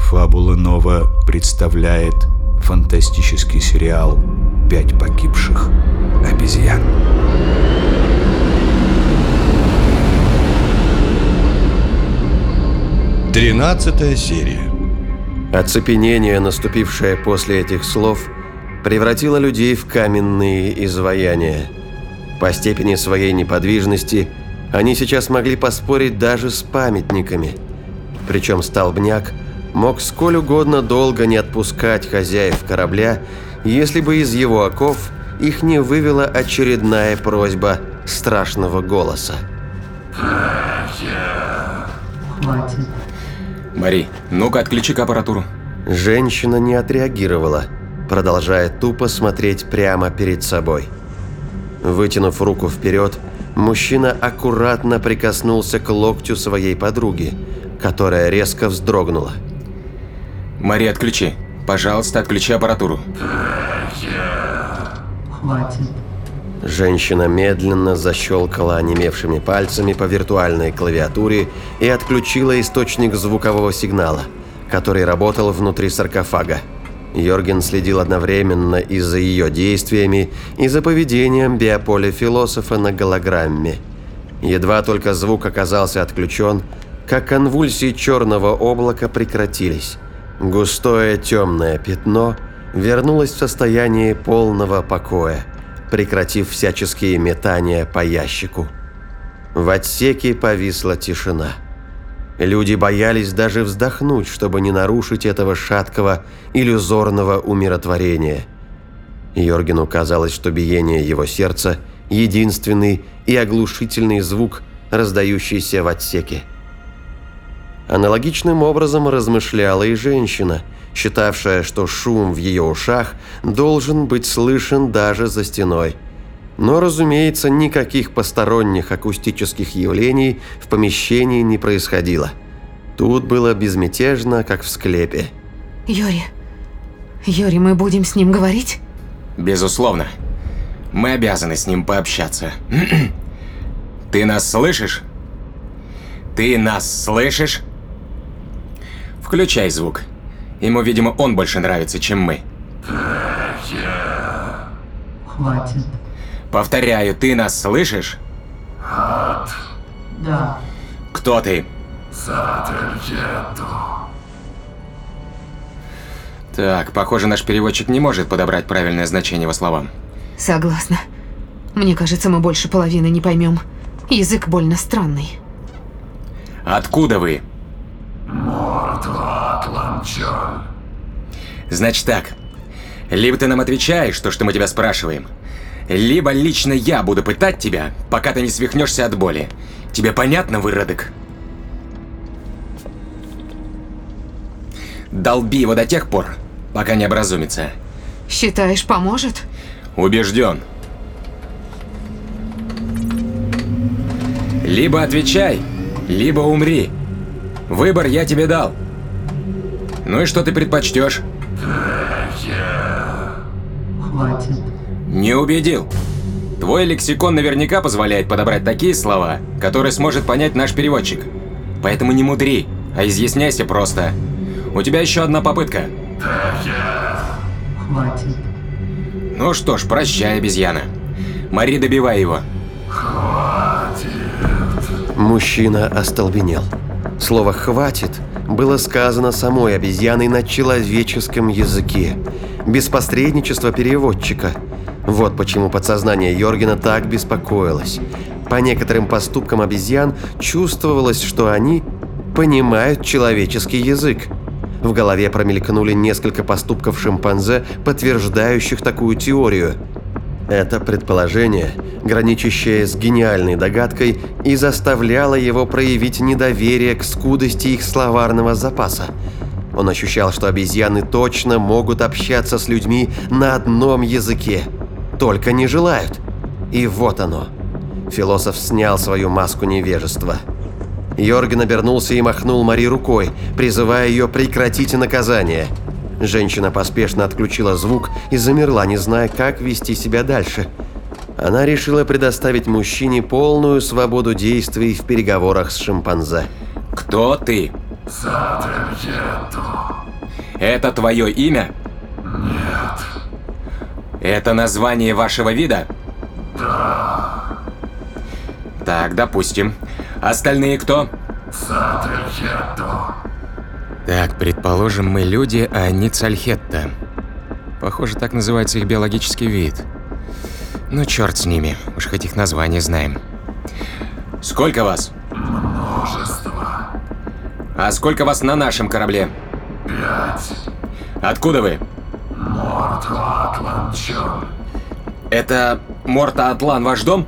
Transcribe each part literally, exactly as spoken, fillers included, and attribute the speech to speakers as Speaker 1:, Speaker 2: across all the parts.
Speaker 1: Фабула Нова представляет фантастический сериал «Пять погибших обезьян».
Speaker 2: Тринадцатая серия.
Speaker 3: Оцепенение, наступившее после этих слов, превратило людей в каменные изваяния. По степени своей неподвижности они сейчас могли поспорить даже с памятниками. Причем столбняк мог сколь угодно долго не отпускать хозяев корабля, если бы из его оков их не вывела очередная просьба страшного голоса.
Speaker 4: Хватит.
Speaker 5: Мари, ну-ка отключи-ка аппаратуру.
Speaker 3: Женщина не отреагировала, продолжая тупо смотреть прямо перед собой. Вытянув руку вперед, мужчина аккуратно прикоснулся к локтю своей подруги, которая резко вздрогнула.
Speaker 5: Мари, отключи. Пожалуйста, отключи аппаратуру.
Speaker 4: Хватит.
Speaker 3: Женщина медленно защелкала онемевшими пальцами по виртуальной клавиатуре и отключила источник звукового сигнала, который работал внутри саркофага. Йорген следил одновременно и за ее действиями, и за поведением биополя философа на голограмме. Едва только звук оказался отключен, как конвульсии черного облака прекратились. Густое темное пятно вернулось в состояние полного покоя, прекратив всяческие метания по ящику. В отсеке повисла тишина. Люди боялись даже вздохнуть, чтобы не нарушить этого шаткого, иллюзорного умиротворения. Йоргену казалось, что биение его сердца – единственный и оглушительный звук, раздающийся в отсеке. Аналогичным образом размышляла и женщина, считавшая, что шум в ее ушах должен быть слышен даже за стеной. Но, разумеется, никаких посторонних акустических явлений в помещении не происходило. Тут было безмятежно, как в склепе.
Speaker 6: Йори, Йори, мы будем с ним говорить?
Speaker 5: Безусловно. Мы обязаны с ним пообщаться. Ты нас слышишь? Ты нас слышишь? Включай звук. Ему, видимо, он больше нравится, чем мы.
Speaker 4: Хватит.
Speaker 5: Повторяю, ты нас слышишь?
Speaker 4: Да.
Speaker 5: Кто ты? Так, похоже, наш переводчик не может подобрать правильное значение его словам.
Speaker 6: Согласна. Мне кажется, мы больше половины не поймем. Язык больно странный.
Speaker 5: Откуда вы? Значит так, либо ты нам отвечаешь то, что мы тебя спрашиваем, либо лично я буду пытать тебя, пока ты не свихнешься от боли. Тебе понятно, выродок? Долби его до тех пор, пока не образумится.
Speaker 6: Считаешь, поможет?
Speaker 5: Убежден. Либо отвечай, либо умри. Выбор я тебе дал. Ну и что ты предпочтешь?
Speaker 4: Хватит.
Speaker 5: Не убедил. Твой лексикон наверняка позволяет подобрать такие слова, которые сможет понять наш переводчик. Поэтому не мудри, а изъясняйся просто. У тебя еще одна попытка.
Speaker 4: Хватит.
Speaker 5: Ну что ж, прощай, обезьяна. Мари, добивай его.
Speaker 3: Мужчина остолбенел. Слово «хватит» было сказано самой обезьяной на человеческом языке, без посредничества переводчика. Вот почему подсознание Йоргена так беспокоилось. По некоторым поступкам обезьян чувствовалось, что они понимают человеческий язык. В голове промелькнули несколько поступков шимпанзе, подтверждающих такую теорию. Это предположение, граничащее с гениальной догадкой, и заставляло его проявить недоверие к скудости их словарного запаса. Он ощущал, что обезьяны точно могут общаться с людьми на одном языке, только не желают. И вот оно. Философ снял свою маску невежества. Йорген обернулся и махнул Мари рукой, призывая ее прекратить наказание. Женщина поспешно отключила звук и замерла, не зная, как вести себя дальше. Она решила предоставить мужчине полную свободу действий в переговорах с шимпанзе.
Speaker 5: Кто ты? Это твое имя?
Speaker 7: Нет.
Speaker 5: Это название вашего вида? Да. Так, допустим. Остальные кто?
Speaker 7: Цальхетто.
Speaker 5: Так, предположим, мы люди, а они Цальхетто. Похоже, так называется их биологический вид. Ну, черт с ними, уж хоть их название знаем. Сколько вас?
Speaker 7: Множество.
Speaker 5: А сколько вас на нашем корабле?
Speaker 7: Пять.
Speaker 5: Откуда вы?
Speaker 7: Морт-Атланчон.
Speaker 5: Это Морт-Атлан ваш дом?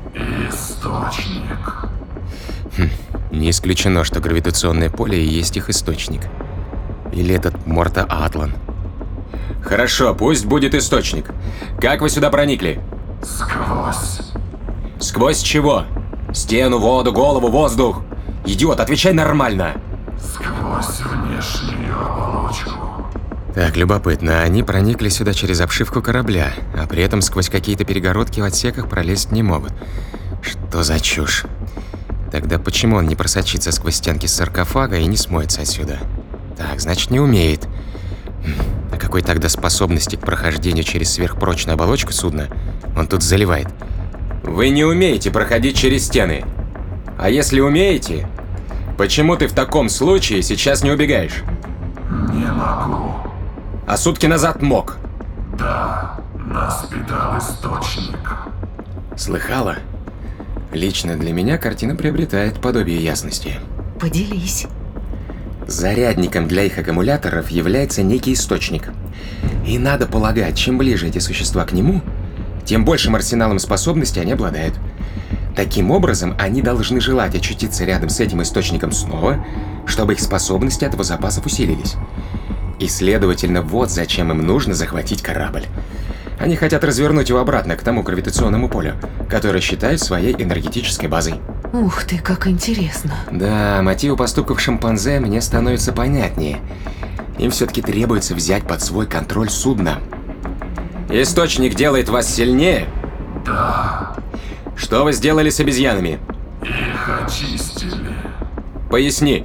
Speaker 7: Источник.
Speaker 5: Хм, не исключено, что гравитационное поле и есть их источник. Или этот Морт-Атлан. Хорошо, пусть будет источник. Как вы сюда проникли?
Speaker 7: Сквозь.
Speaker 5: Сквозь чего? Стену, воду, голову, воздух? Идиот, отвечай нормально.
Speaker 7: Сквозь внешнюю оболочку.
Speaker 5: Так, любопытно, они проникли сюда через обшивку корабля, а при этом сквозь какие-то перегородки в отсеках пролезть не могут. Что за чушь? Тогда почему он не просочится сквозь стенки саркофага и не смоется отсюда? Так, значит, не умеет. А какой тогда способности к прохождению через сверхпрочную оболочку судна он тут заливает? Вы не умеете проходить через стены. А если умеете, почему ты в таком случае сейчас не убегаешь?
Speaker 7: Не могу.
Speaker 5: А сутки назад мог.
Speaker 7: Да, нас питал источник.
Speaker 5: Слыхала? Лично для меня картина приобретает подобие ясности.
Speaker 6: Поделись.
Speaker 5: Зарядником для их аккумуляторов является некий источник. И надо полагать, чем ближе эти существа к нему, тем большим арсеналом способностей они обладают. Таким образом, они должны желать очутиться рядом с этим источником снова, чтобы их способности от его запасов усилились. И, следовательно, вот зачем им нужно захватить корабль. Они хотят развернуть его обратно к тому гравитационному полю, которое считают своей энергетической базой.
Speaker 6: Ух ты, как интересно.
Speaker 5: Да, мотивы поступков шимпанзе мне становятся понятнее. Им все-таки требуется взять под свой контроль судно. Источник делает вас сильнее?
Speaker 7: Да.
Speaker 5: Что вы сделали с обезьянами?
Speaker 7: Их очистили.
Speaker 5: Поясни.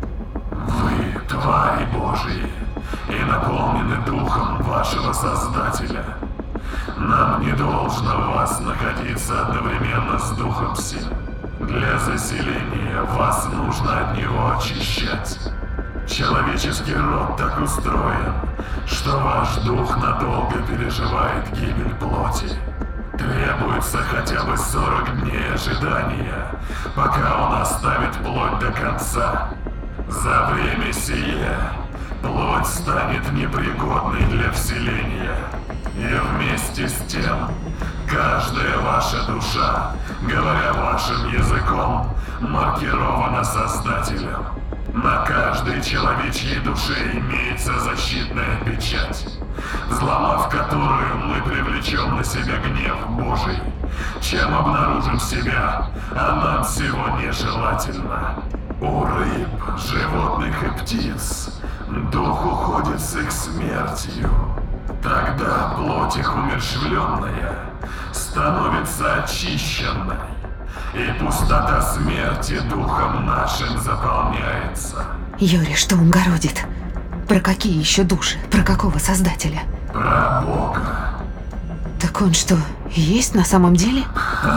Speaker 7: Вы твари Божьи и наполнены духом вашего Создателя. Нам не должно в вас находиться одновременно с духом сил. Для заселения вас нужно от него очищать. Человеческий род так устроен, что ваш дух надолго переживает гибель плоти. Требуется хотя бы сорок дней ожидания, пока он оставит плоть до конца. За время сие плоть станет непригодной для вселения. И вместе с тем, каждая ваша душа, говоря вашим языком, маркирована Создателем. На каждой человечьей душе имеется защитная печать, взломав которую мы привлечем на себя гнев Божий. Чем обнаружим себя, а нам всего нежелательно. У рыб, животных и птиц дух уходит с их смертью. Тогда плоть их умерщвленная становится очищенной, и пустота смерти духом нашим заполняется.
Speaker 6: Юрий, что он городит? Про какие еще души? Про какого создателя?
Speaker 7: Про Бога.
Speaker 6: Так он что, есть на самом деле?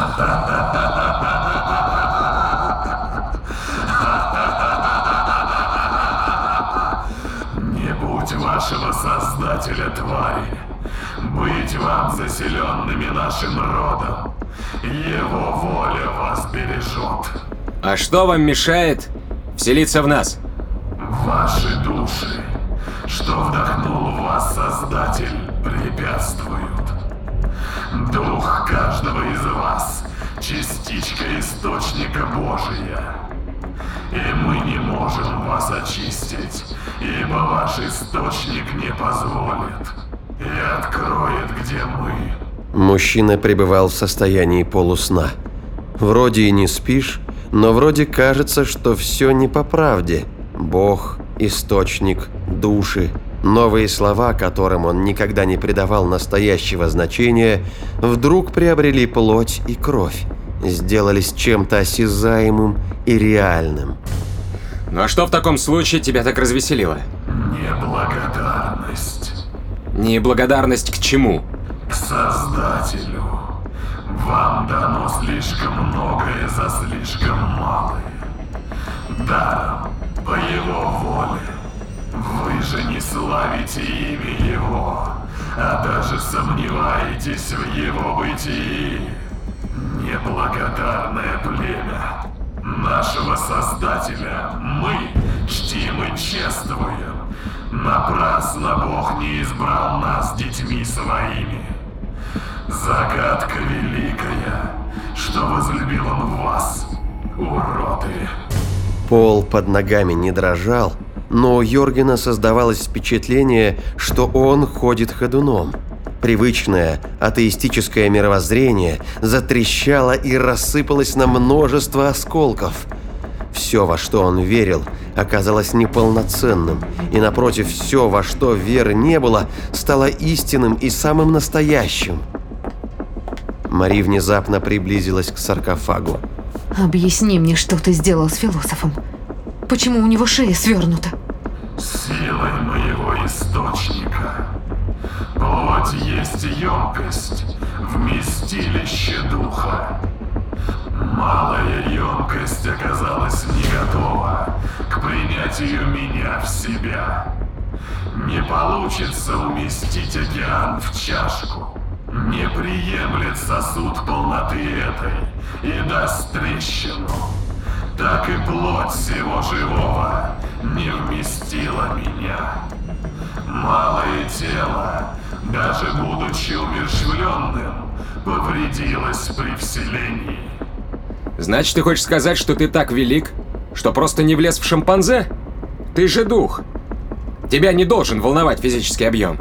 Speaker 7: Не будь вашего Создателя, твари, быть вам заселенными нашим родом, его воля вас бережет.
Speaker 5: А что вам мешает вселиться в нас?
Speaker 7: Ваши души, что вдохнул в вас Создатель, препятствуют. Дух каждого из вас – частичка источника Божия. И мы не можем вас очистить, ибо ваш источник не позволит и откроет, где мы.
Speaker 3: Мужчина пребывал в состоянии полусна. Вроде и не спишь, но вроде кажется, что все не по правде. Бог, источник, души. Новые слова, которым он никогда не придавал настоящего значения, вдруг приобрели плоть и кровь, сделались чем-то осязаемым и реальным.
Speaker 5: Ну а что в таком случае тебя так развеселило?
Speaker 7: Неблагодарность.
Speaker 5: Неблагодарность к чему?
Speaker 7: К Создателю. Вам дано слишком многое за слишком малое. Даром, по его воле. Вы же не славите имя его, а даже сомневаетесь в его бытии. Неблагодарное племя. Нашего Создателя мы чтим и чествуем. Напрасно Бог не избрал нас детьми своими. Загадка великая, что возлюбил Он вас, уроды.
Speaker 3: Пол под ногами не дрожал, но у Йоргена создавалось впечатление, что он ходит ходуном. Привычное атеистическое мировоззрение затрещало и рассыпалось на множество осколков. Все, во что он верил, оказалось неполноценным, и напротив, все, во что веры не было, стало истинным и самым настоящим. Мари внезапно приблизилась к саркофагу.
Speaker 6: Объясни мне, что ты сделал с философом. Почему у него шея свернута?
Speaker 7: Силой моего источника. Плоть есть емкость, вместилище духа. Малая емкость оказалась не готова к принятию меня в себя. Не получится уместить океан в чашку. Не приемлет сосуд полноты этой и даст трещину. Так и плоть всего живого не вместила меня. Малое тело, даже будучи умерщвленным, повредилось при вселении.
Speaker 5: Значит, ты хочешь сказать, что ты так велик, что просто не влез в шимпанзе? Ты же дух. Тебя не должен волновать физический объем.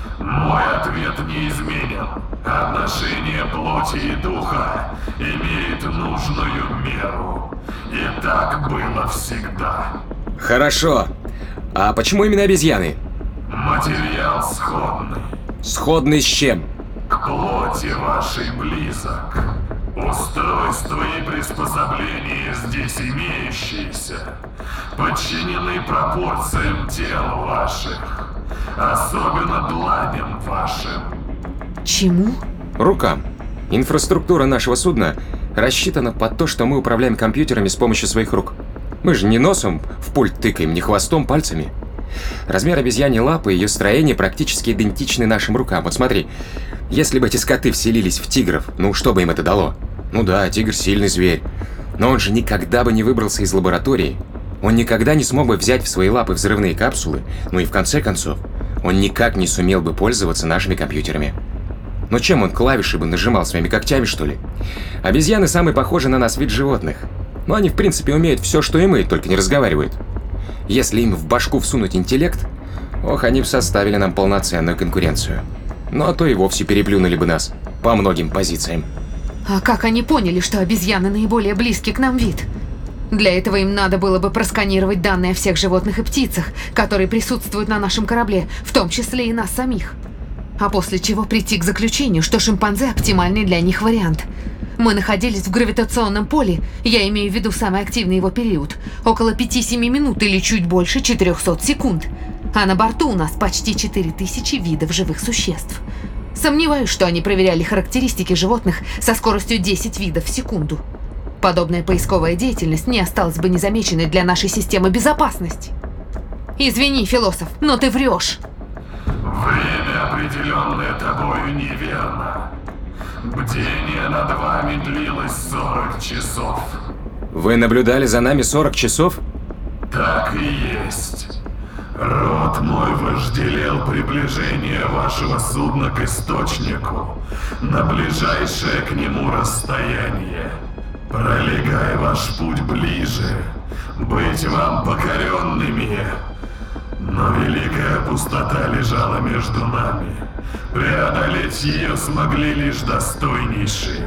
Speaker 7: Мой ответ неизменен. Отношение плоти и духа имеет нужную меру. И так было всегда.
Speaker 5: Хорошо. А почему именно обезьяны?
Speaker 7: Материал сходный.
Speaker 5: Сходный с чем?
Speaker 7: К плоти вашей близок. Устройство и приспособления здесь имеющиеся подчинены пропорциям тел ваших, особенно дланям вашим.
Speaker 6: Чему?
Speaker 5: Рукам. Инфраструктура нашего судна рассчитана под то, что мы управляем компьютерами с помощью своих рук. Мы же не носом в пульт тыкаем, не хвостом, пальцами. Размер обезьяньей лапы и ее строение практически идентичны нашим рукам. Вот смотри, если бы эти скоты вселились в тигров, ну что бы им это дало? Ну да, тигр сильный зверь, но он же никогда бы не выбрался из лаборатории. Он никогда не смог бы взять в свои лапы взрывные капсулы, ну и в конце концов, он никак не сумел бы пользоваться нашими компьютерами. Но чем он клавиши бы нажимал, своими когтями, что ли? Обезьяны самые похожи на нас вид животных. Но они в принципе умеют все, что и мы, только не разговаривают. Если им в башку всунуть интеллект, ох, они бы составили нам полноценную конкуренцию. Ну а то и вовсе переплюнули бы нас по многим позициям.
Speaker 6: А как они поняли, что обезьяны наиболее близкий к нам вид? Для этого им надо было бы просканировать данные о всех животных и птицах, которые присутствуют на нашем корабле, в том числе и нас самих. А после чего прийти к заключению, что шимпанзе – оптимальный для них вариант. Мы находились в гравитационном поле, я имею в виду самый активный его период, около пяти-семи минут или чуть больше четырёхсот секунд. А на борту у нас почти четыре тысячи видов живых существ. Сомневаюсь, что они проверяли характеристики животных со скоростью десять видов в секунду. Подобная поисковая деятельность не осталась бы незамеченной для нашей системы безопасности. Извини, философ, но ты врешь.
Speaker 7: Время, определенное тобою, неверно. Бдение над вами длилось сорок часов.
Speaker 5: Вы наблюдали за нами сорок часов?
Speaker 7: Так и есть. Род мой вожделел приближение вашего судна к источнику на ближайшее к нему расстояние. Пролегай ваш путь ближе, быть вам покоренными. Но великая пустота лежала между нами. Преодолеть ее смогли лишь достойнейшие.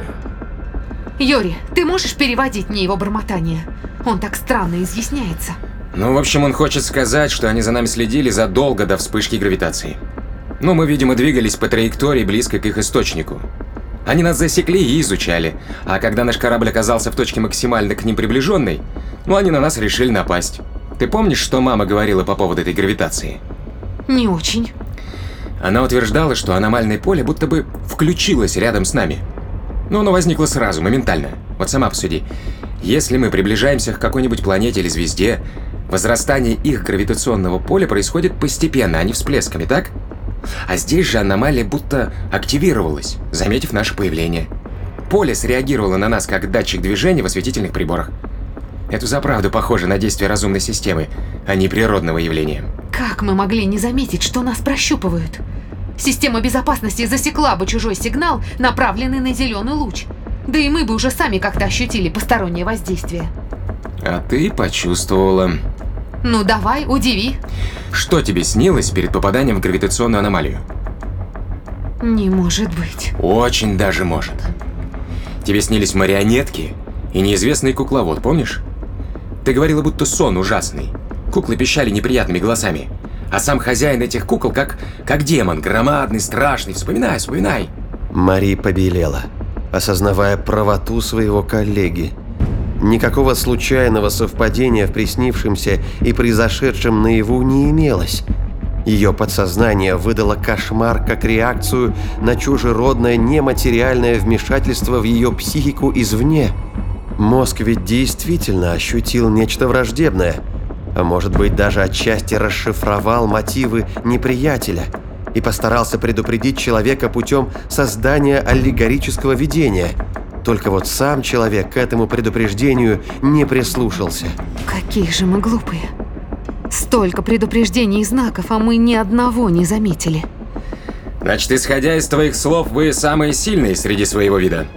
Speaker 6: Йори, ты можешь переводить мне его бормотание? Он так странно изъясняется.
Speaker 5: Ну, в общем, он хочет сказать, что они за нами следили задолго до вспышки гравитации. Ну, мы, видимо, двигались по траектории близко к их источнику. Они нас засекли и изучали, а когда наш корабль оказался в точке максимально к ним приближенной, ну, они на нас решили напасть. Ты помнишь, что мама говорила по поводу этой гравитации?
Speaker 6: Не очень.
Speaker 5: Она утверждала, что аномальное поле будто бы включилось рядом с нами. Но оно возникло сразу, моментально. Вот сама посуди. Если мы приближаемся к какой-нибудь планете или звезде, возрастание их гравитационного поля происходит постепенно, а не всплесками, так? А здесь же аномалия будто активировалась, заметив наше появление. Поле среагировало на нас как датчик движения в осветительных приборах. Это заправду похоже на действие разумной системы, а не природного явления.
Speaker 6: Как мы могли не заметить, что нас прощупывают? Система безопасности засекла бы чужой сигнал, направленный на зеленый луч. Да и мы бы уже сами как-то ощутили постороннее воздействие.
Speaker 5: А ты почувствовала.
Speaker 6: Ну давай, удиви.
Speaker 5: Что тебе снилось перед попаданием в гравитационную аномалию?
Speaker 6: Не может быть.
Speaker 5: Очень даже может. Тебе снились марионетки и неизвестный кукловод, помнишь? Ты говорила, будто сон ужасный. Куклы пищали неприятными голосами. А сам хозяин этих кукол как, как демон, громадный, страшный. Вспоминай, вспоминай.
Speaker 3: Мари побелела, осознавая правоту своего коллеги. Никакого случайного совпадения в приснившемся и произошедшем наяву не имелось. Ее подсознание выдало кошмар как реакцию на чужеродное нематериальное вмешательство в ее психику извне. Мозг ведь действительно ощутил нечто враждебное, а может быть даже отчасти расшифровал мотивы неприятеля и постарался предупредить человека путем создания аллегорического видения. Только вот сам человек к этому предупреждению не прислушался.
Speaker 6: Какие же мы глупые. Столько предупреждений и знаков, а мы ни одного не заметили.
Speaker 5: Значит, исходя из твоих слов, вы самые сильные среди своего вида.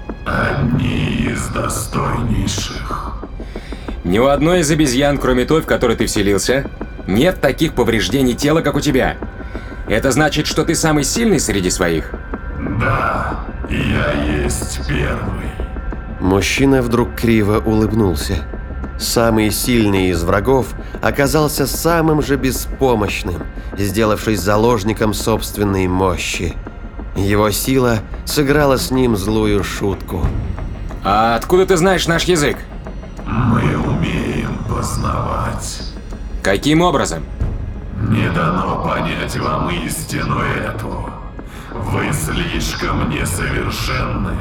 Speaker 7: Одни из достойнейших.
Speaker 5: Ни у одной из обезьян, кроме той, в которой ты вселился, нет таких повреждений тела, как у тебя. Это значит, что ты самый сильный среди своих?
Speaker 7: Да, я есть первый.
Speaker 3: Мужчина вдруг криво улыбнулся. Самый сильный из врагов оказался самым же беспомощным, сделавшись заложником собственной мощи. Его сила сыграла с ним злую шутку.
Speaker 5: А откуда ты знаешь наш язык?
Speaker 7: Мы умеем познавать.
Speaker 5: Каким образом?
Speaker 7: Не дано понять вам истину эту. Вы слишком несовершенны.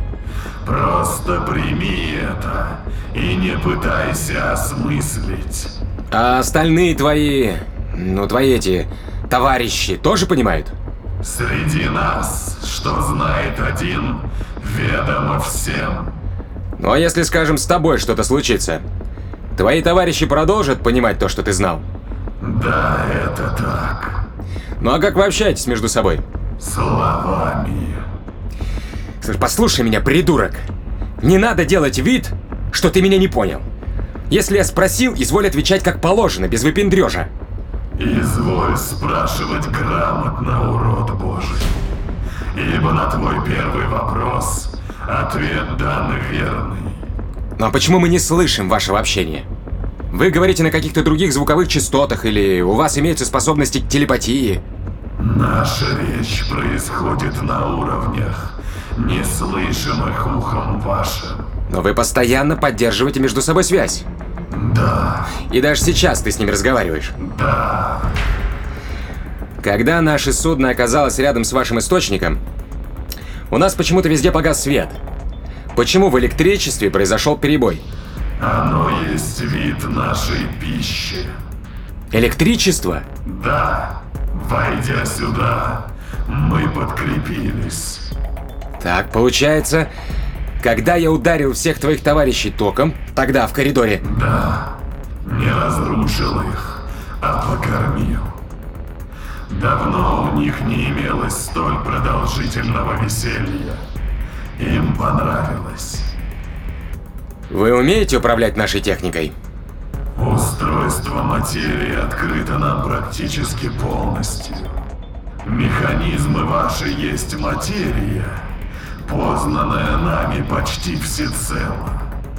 Speaker 7: Просто прими это и не пытайся осмыслить.
Speaker 5: А остальные твои, ну твои эти товарищи тоже понимают?
Speaker 7: Среди нас, что знает один, ведомо всем.
Speaker 5: Ну а если, скажем, с тобой что-то случится, твои товарищи продолжат понимать то, что ты знал?
Speaker 7: Да, это так.
Speaker 5: Ну а как вы общаетесь между собой?
Speaker 7: Словами.
Speaker 5: Слушай, послушай меня, придурок. Не надо делать вид, что ты меня не понял. Если я спросил, изволь отвечать как положено, без выпендрежа.
Speaker 7: Изволь спрашивать грамотно, урод Божий. Ибо на твой первый вопрос ответ дан верный.
Speaker 5: Ну а почему мы не слышим вашего общения? Вы говорите на каких-то других звуковых частотах, или у вас имеются способности к телепатии?
Speaker 7: Наша речь происходит на уровнях, неслышимых ухом вашим.
Speaker 5: Но вы постоянно поддерживаете между собой связь.
Speaker 7: Да,
Speaker 5: И даже сейчас ты с ними разговариваешь.
Speaker 7: да.
Speaker 5: Когда наше судно оказалось рядом с вашим источником, у нас почему-то везде погас свет. Почему в электричестве произошел перебой?
Speaker 7: Оно есть вид нашей пищи.
Speaker 5: Электричество?
Speaker 7: Да, войдя сюда, мы подкрепились.
Speaker 5: Так, получается, когда я ударил всех твоих товарищей током, тогда в коридоре,
Speaker 7: Да, не разрушил их, а покормил. Давно у них не имелось столь продолжительного веселья. Им понравилось.
Speaker 5: вы умеете управлять нашей техникой?
Speaker 7: Устройство материи открыто нам практически полностью. Механизмы ваши есть материя, познанная нами почти всецело.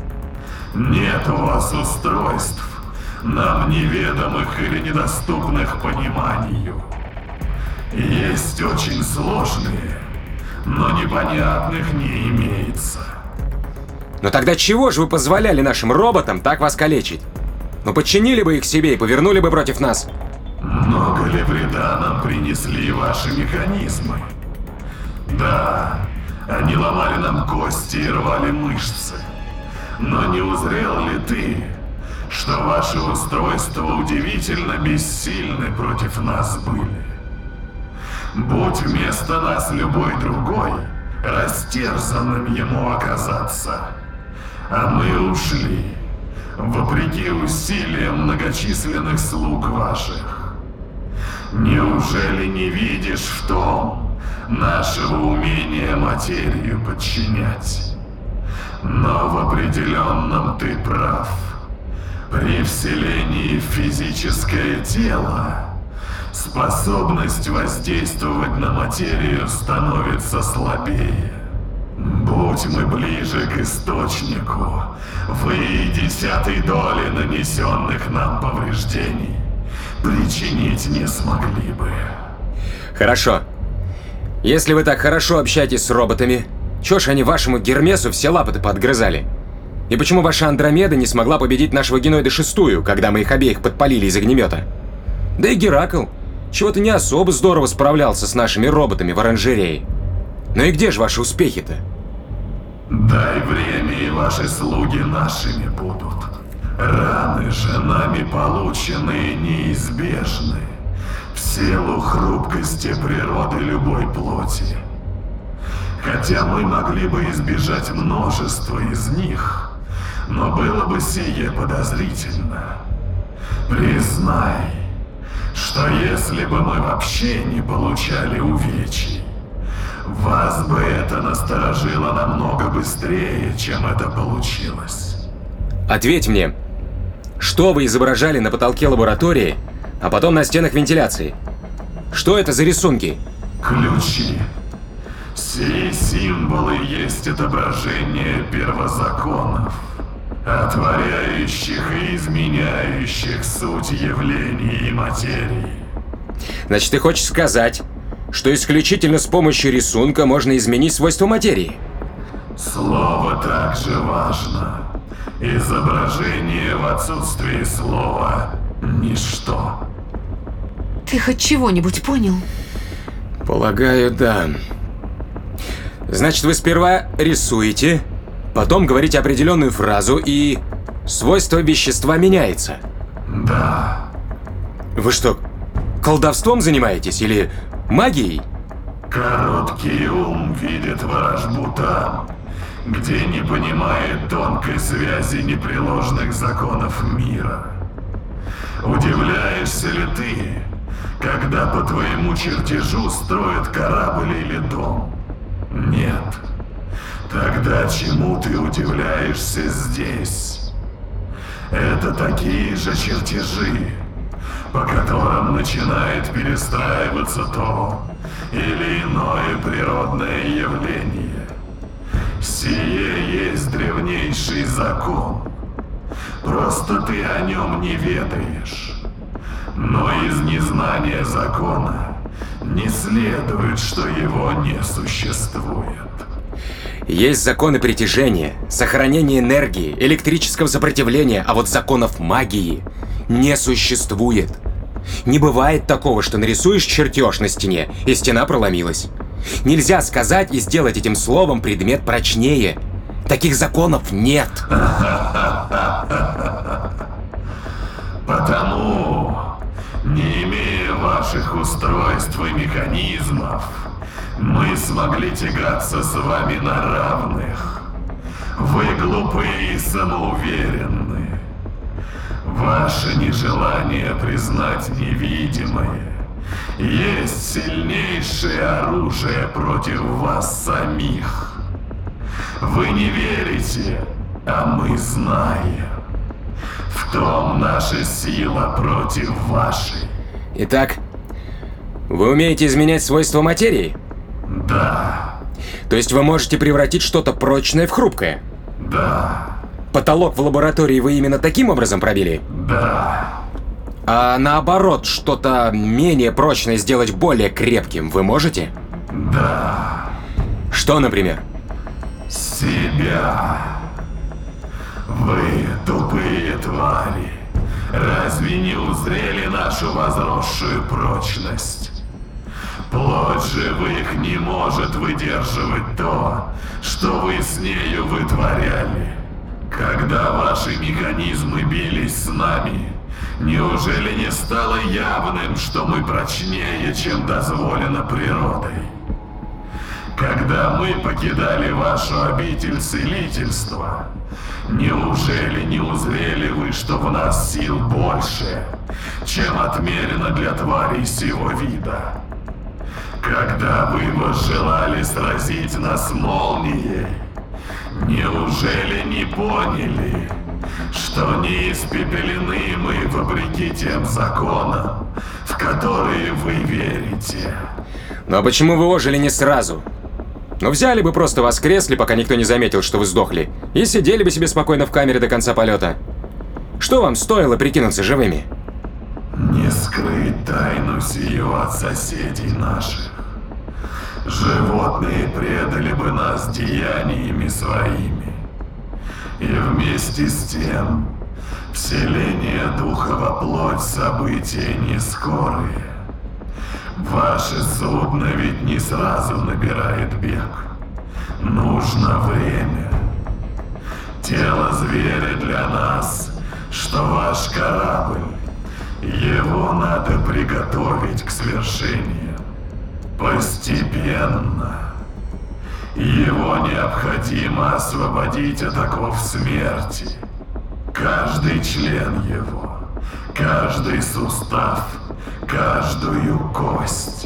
Speaker 7: Нет у вас устройств, нам неведомых или недоступных пониманию. Есть очень сложные, но непонятных не имеется.
Speaker 5: Но тогда чего же вы позволяли нашим роботам так вас калечить? Ну подчинили бы их себе и повернули бы против нас.
Speaker 7: Много ли вреда нам принесли ваши механизмы? Да, они ломали нам кости и рвали мышцы. Но не узрел ли ты, что ваши устройства удивительно бессильны против нас были? Будь вместо нас любой другой, растерзанным ему оказаться. А мы ушли, вопреки усилиям многочисленных слуг ваших. Неужели не видишь в том нашего умения материю подчинять? Но в определенном ты прав. При вселении в физическое тело способность воздействовать на материю становится слабее. Будь мы ближе к источнику, вы и десятой доли нанесенных нам повреждений причинить не смогли бы.
Speaker 5: Хорошо. Если вы так хорошо общаетесь с роботами, чё ж они вашему Гермесу все лапы-то подгрызали? И почему ваша Андромеда не смогла победить нашего Геноида шестую, когда мы их обеих подпалили из огнемета? Да и Геракл чего-то не особо здорово справлялся с нашими роботами в оранжерее. Ну и где же ваши успехи-то?
Speaker 7: Дай время, и ваши слуги нашими будут. Раны же нами полученные неизбежны, в силу хрупкости природы любой плоти. Хотя мы могли бы избежать множества из них, но было бы сие подозрительно. Признай, что если бы мы вообще не получали увечий, вас бы это насторожило намного быстрее, чем это получилось.
Speaker 5: Ответь мне, что вы изображали на потолке лаборатории, а потом на стенах вентиляции? Что это за рисунки?
Speaker 7: Ключи. Сии символы есть отображение первозаконов, отворяющих и изменяющих суть явлений и материи.
Speaker 5: Значит, ты хочешь сказать, что исключительно с помощью рисунка можно изменить свойства материи?
Speaker 7: Слово также важно. Изображение в отсутствии слова – ничто.
Speaker 6: Ты хоть чего-нибудь понял?
Speaker 5: Полагаю, да. Значит, вы сперва рисуете, потом говорите определенную фразу, и свойство вещества меняется.
Speaker 7: Да.
Speaker 5: Вы что, колдовством занимаетесь или магией?
Speaker 7: Короткий ум видит ворожбу там, где не понимает тонкой связи непреложных законов мира. Удивляешься ли ты, когда по твоему чертежу строят корабль или дом? Нет. Тогда чему ты удивляешься здесь? Это такие же чертежи, по которым начинает перестраиваться то или иное природное явление. Сие есть древнейший закон. Просто ты о нем не ведаешь. Но из незнания закона не следует, что его не существует.
Speaker 5: Есть законы притяжения, сохранения энергии, электрического сопротивления, а вот законов магии не существует. Не бывает такого, что нарисуешь чертеж на стене, и стена проломилась. Нельзя сказать и сделать этим словом предмет прочнее. Таких законов нет.
Speaker 7: Потому, не имея ваших устройств и механизмов, мы смогли тягаться с вами на равных. Вы глупые и самоуверенны. Ваше нежелание признать невидимое есть сильнейшее оружие против вас самих. Вы не верите, а мы знаем. В том наша сила против вашей.
Speaker 5: Итак, вы умеете изменять свойства материи?
Speaker 7: Да.
Speaker 5: То есть вы можете превратить что-то прочное в хрупкое?
Speaker 7: Да.
Speaker 5: Потолок в лаборатории вы именно таким образом пробили?
Speaker 7: Да.
Speaker 5: А наоборот, что-то менее прочное сделать более крепким вы можете?
Speaker 7: Да.
Speaker 5: Что, например?
Speaker 7: Себя. Вы, тупые твари, Разве не узрели нашу возросшую прочность? Плоть живых не может выдерживать то, что вы с нею вытворяли. Когда ваши механизмы бились с нами, неужели не стало явным, что мы прочнее, чем дозволено природой? Когда мы покидали вашу обитель целительства, неужели не узрели вы, что в нас сил больше, чем отмерено для тварей сего вида? Когда вы возжелали сразить нас молнией, неужели не поняли, что не испепелены мы вопреки тем законам, в которые вы верите?
Speaker 5: Но почему вы ожили не сразу? Ну взяли бы просто воскресли, пока никто не заметил, что вы сдохли, и сидели бы себе спокойно в камере до конца полета. Что вам стоило прикинуться живыми?
Speaker 7: Не скрыть тайну сию от соседей наших. Животные предали бы нас деяниями своими. И вместе с тем, вселение духа во плоть события не скорые. Ваше судно ведь не сразу набирает бег. Нужно время. Тело зверя для нас, что ваш корабль. Его надо приготовить к свершению. Постепенно. Его необходимо освободить от оков смерти. Каждый член его, каждый сустав, каждую кость.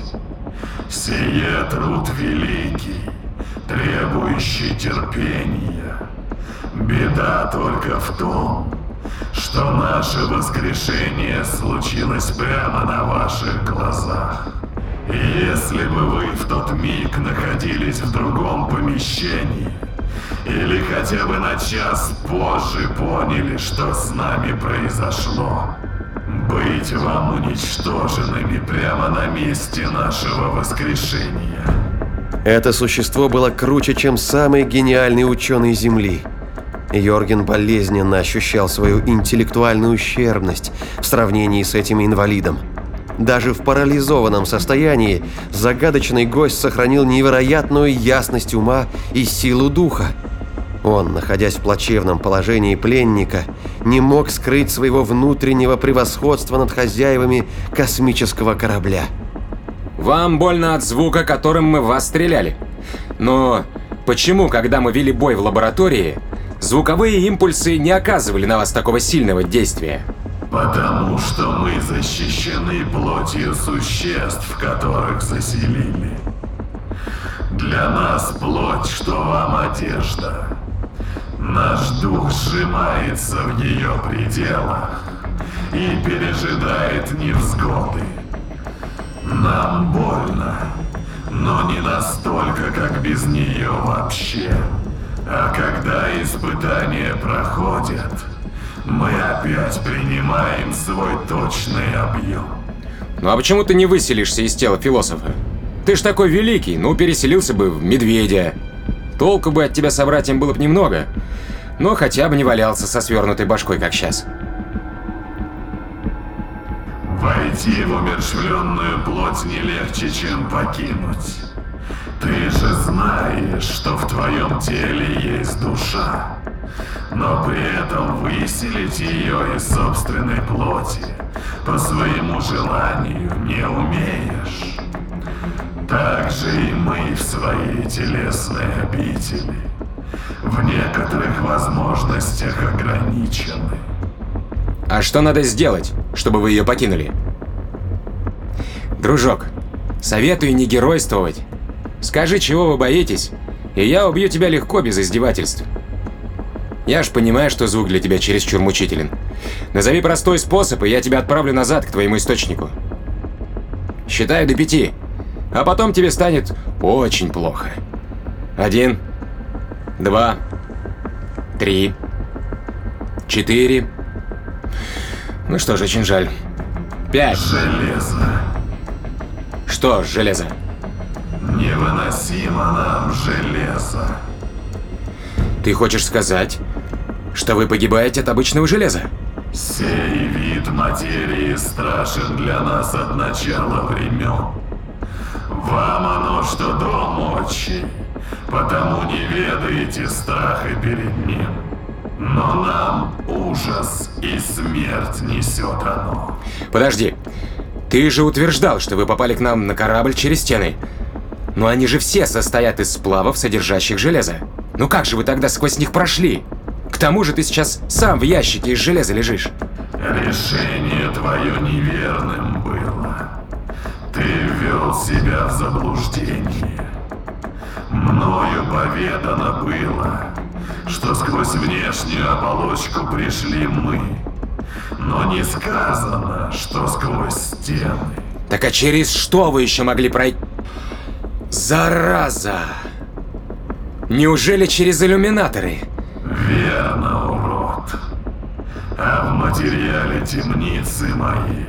Speaker 7: Сие труд великий, требующий терпения. Беда только в том, что наше воскрешение случилось прямо на ваших глазах. И если бы вы в тот миг находились в другом помещении, или хотя бы на час позже поняли, что с нами произошло, быть вам уничтоженными прямо на месте нашего воскрешения.
Speaker 3: Это существо было круче, чем самый гениальный ученый Земли. Йорген болезненно ощущал свою интеллектуальную ущербность в сравнении с этим инвалидом. Даже в парализованном состоянии загадочный гость сохранил невероятную ясность ума и силу духа. Он, находясь в плачевном положении пленника, не мог скрыть своего внутреннего превосходства над хозяевами космического корабля.
Speaker 5: Вам больно от звука, которым мы в вас стреляли. Но почему, когда мы вели бой в лаборатории, звуковые импульсы не оказывали на вас такого сильного действия?
Speaker 7: Потому что мы защищены плотью существ, которых заселили. Для нас плоть, что вам одежда. Наш дух сжимается в ее пределах и пережидает невзгоды. Нам больно, но не настолько, как без нее вообще. А когда испытания проходят, мы опять принимаем свой точный объем.
Speaker 5: Ну а почему ты не выселишься из тела философа? Ты ж такой великий, ну переселился бы в медведя. Толку бы от тебя собратьям было бы немного, но хотя бы не валялся со свернутой башкой, как сейчас.
Speaker 7: Войти в умерщвленную плоть не легче, чем покинуть. Ты же знаешь, что в твоем теле есть душа, но при этом выселить ее из собственной плоти по своему желанию не умеешь. Так же и мы в своей телесной обители в некоторых возможностях ограничены.
Speaker 5: А что надо сделать, чтобы вы ее покинули? Дружок, советую не геройствовать. Скажи, чего вы боитесь, и я убью тебя легко, без издевательств. Я ж понимаю, что звук для тебя чересчур мучителен. Назови простой способ, и я тебя отправлю назад к твоему источнику. Считаю до пяти, а потом тебе станет очень плохо. Один, два, три, четыре. Ну что ж, очень жаль. Пять.
Speaker 7: Железо.
Speaker 5: Что железо?
Speaker 7: Невыносимо нам железо.
Speaker 5: Ты хочешь сказать, что вы погибаете от обычного железа?
Speaker 7: Сей вид материи страшен для нас от начала времен. Вам оно что дом отчий, потому не ведаете страха перед ним. Но нам ужас и смерть несет оно.
Speaker 5: Подожди, ты же утверждал, что вы попали к нам на корабль через стены. Но они же все состоят из сплавов, содержащих железо. Ну как же вы тогда сквозь них прошли? К тому же ты сейчас сам в ящике из железа лежишь.
Speaker 7: Решение твое неверным было. Ты ввел себя в заблуждение. Мною поведано было, что сквозь внешнюю оболочку пришли мы. Но не сказано, что сквозь стены.
Speaker 5: Так а через что вы еще могли пройти? Зараза! Неужели через иллюминаторы?
Speaker 7: Верно, урод. А в материале темницы моей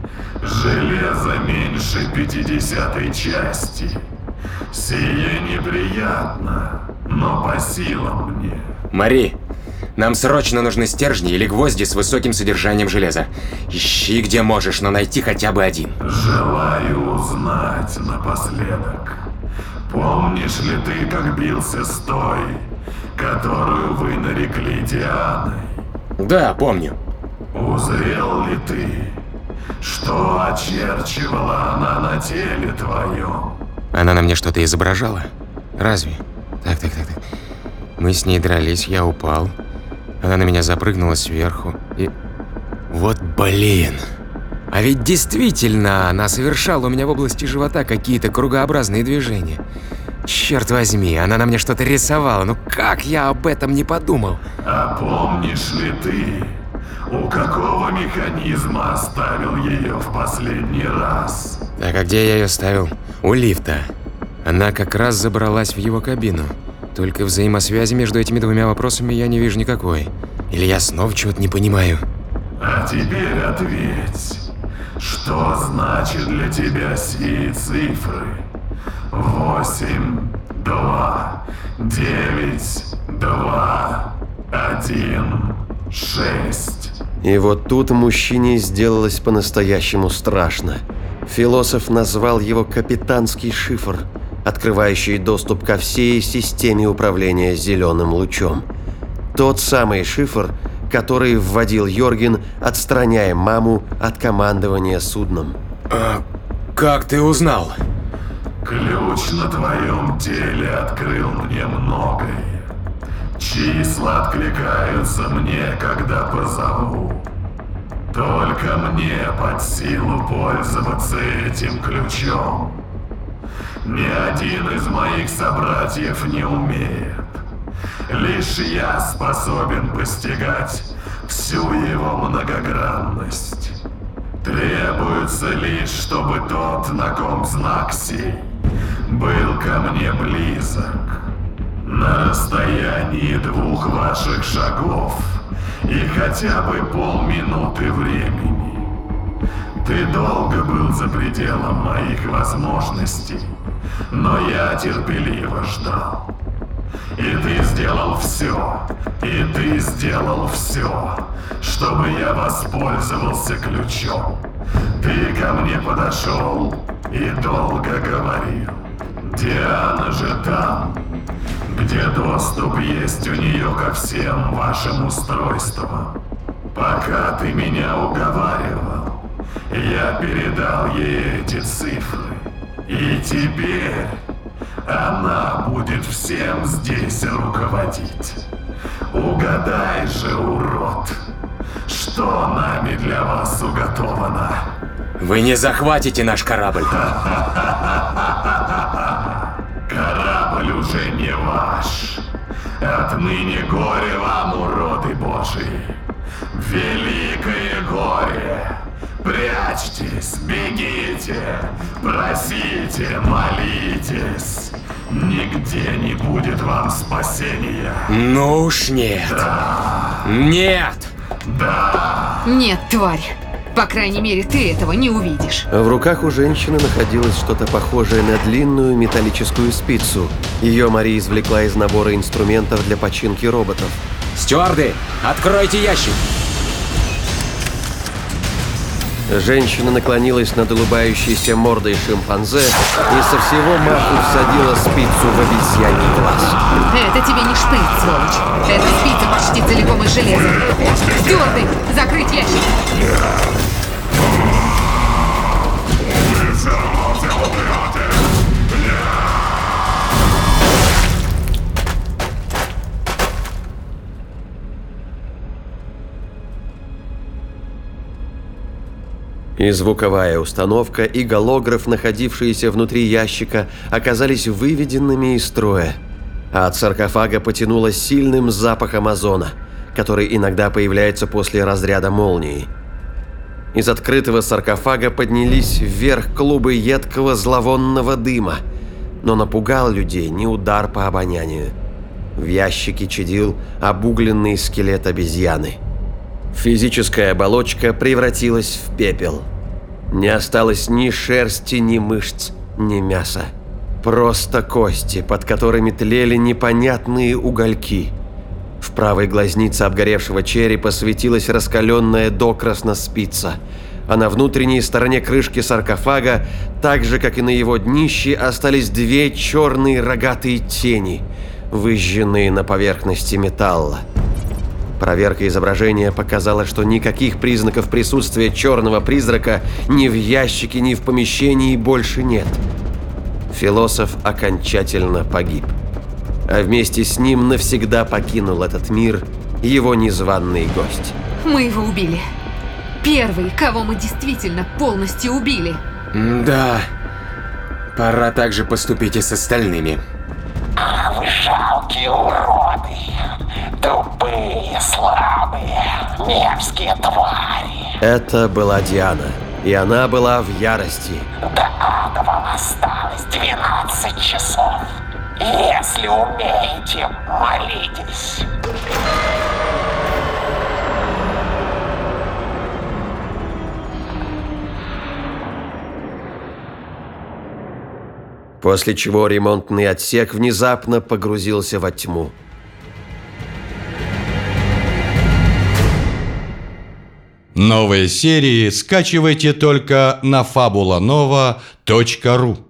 Speaker 7: железо меньше пятидесятой части. Сие неприятно, но по силам мне.
Speaker 5: Мари, нам срочно нужны стержни или гвозди с высоким содержанием железа. Ищи где можешь, но найти хотя бы один.
Speaker 7: Желаю узнать напоследок. Помнишь ли ты, как бился с той, которую вы нарекли Дианой?
Speaker 5: Да, помню.
Speaker 7: Узрел ли ты, что очерчивала она на теле твоем?
Speaker 5: Она на мне что-то изображала? Разве? Так, так, так, так. Мы с ней дрались, я упал. Она на меня запрыгнула сверху и... Вот блин! А ведь действительно, она совершала у меня в области живота какие-то кругообразные движения. Черт возьми, она на мне что-то рисовала. Ну как я об этом не подумал?
Speaker 7: А помнишь ли ты, у какого механизма оставил ее в последний раз?
Speaker 5: Так, а где я ее ставил? У лифта. Она как раз забралась в его кабину. Только взаимосвязи между этими двумя вопросами я не вижу никакой. Или я снова чего-то не понимаю.
Speaker 7: А теперь ответь. Что значит для тебя сии цифры? Восемь, два, девять, два, один, шесть.
Speaker 3: И вот тут мужчине сделалось по-настоящему страшно. Философ назвал его капитанский шифр, открывающий доступ ко всей системе управления зеленым лучом. Тот самый шифр, который вводил Йорген, отстраняя маму от командования судном.
Speaker 5: А как ты узнал?
Speaker 7: Ключ на твоем теле открыл мне многое. Числа откликаются мне, когда позову. Только мне под силу пользоваться этим ключом. Ни один из моих собратьев не умеет. Лишь я способен постигать всю его многогранность. Требуется лишь, чтобы тот, на ком знак сей, был ко мне близок. На расстоянии двух ваших шагов и хотя бы полминуты времени. Ты долго был за пределом моих возможностей, но я терпеливо ждал. И ты сделал все, и ты сделал все, чтобы я воспользовался ключом. Ты ко мне подошел и долго говорил. Диана же там, где доступ есть у нее ко всем вашим устройствам. Пока ты меня уговаривал, я передал ей эти цифры. И теперь она будет всем здесь руководить. Угадай же, урод, что нами для вас уготовано.
Speaker 5: Вы не захватите наш корабль.
Speaker 7: Корабль уже не ваш. Отныне горе вам, уроды божии. Великое горе. Прячьтесь, бегите, просите, молитесь. Нигде не будет вам спасения.
Speaker 5: Ну уж нет.
Speaker 7: Да.
Speaker 5: Нет!
Speaker 7: Да.
Speaker 6: Нет, тварь. По крайней мере, ты этого не увидишь.
Speaker 3: В руках у женщины находилось что-то похожее на длинную металлическую спицу. Ее Мари извлекла из набора инструментов для починки роботов.
Speaker 5: Стюарды, откройте ящик!
Speaker 3: Женщина наклонилась над улыбающейся мордой шимпанзе и со всего маху всадила спицу в обезьяний глаз.
Speaker 6: Это тебе не шприц, сволочь. Это спица почти целиком из железа. Стюарды, закрыть ящик.
Speaker 3: И звуковая установка, и голограф, находившиеся внутри ящика, оказались выведенными из строя. А от саркофага потянуло сильным запахом озона, который иногда появляется после разряда молнии. Из открытого саркофага поднялись вверх клубы едкого зловонного дыма, но напугал людей не удар по обонянию. В ящике чадил обугленный скелет обезьяны. Физическая оболочка превратилась в пепел. Не осталось ни шерсти, ни мышц, ни мяса. Просто кости, под которыми тлели непонятные угольки. В правой глазнице обгоревшего черепа светилась раскаленная докрасно спица, а на внутренней стороне крышки саркофага, так же как и на его днище, остались две черные рогатые тени, выжженные на поверхности металла. Проверка изображения показала, что никаких признаков присутствия черного призрака ни в ящике, ни в помещении больше нет. Философ окончательно погиб. А вместе с ним навсегда покинул этот мир его незваный гость.
Speaker 6: Мы его убили. Первый, кого мы действительно полностью убили.
Speaker 5: Да, пора также поступить и с остальными.
Speaker 8: Ах, вы жалкие уроды, тупые, слабые, мерзкие твари.
Speaker 3: Это была Диана, и она была в ярости.
Speaker 8: До ада вам осталось двенадцать часов. Если умеете, молитесь.
Speaker 3: После чего ремонтный отсек внезапно погрузился во тьму.
Speaker 2: Новые серии скачивайте только на фабула нова точка ру.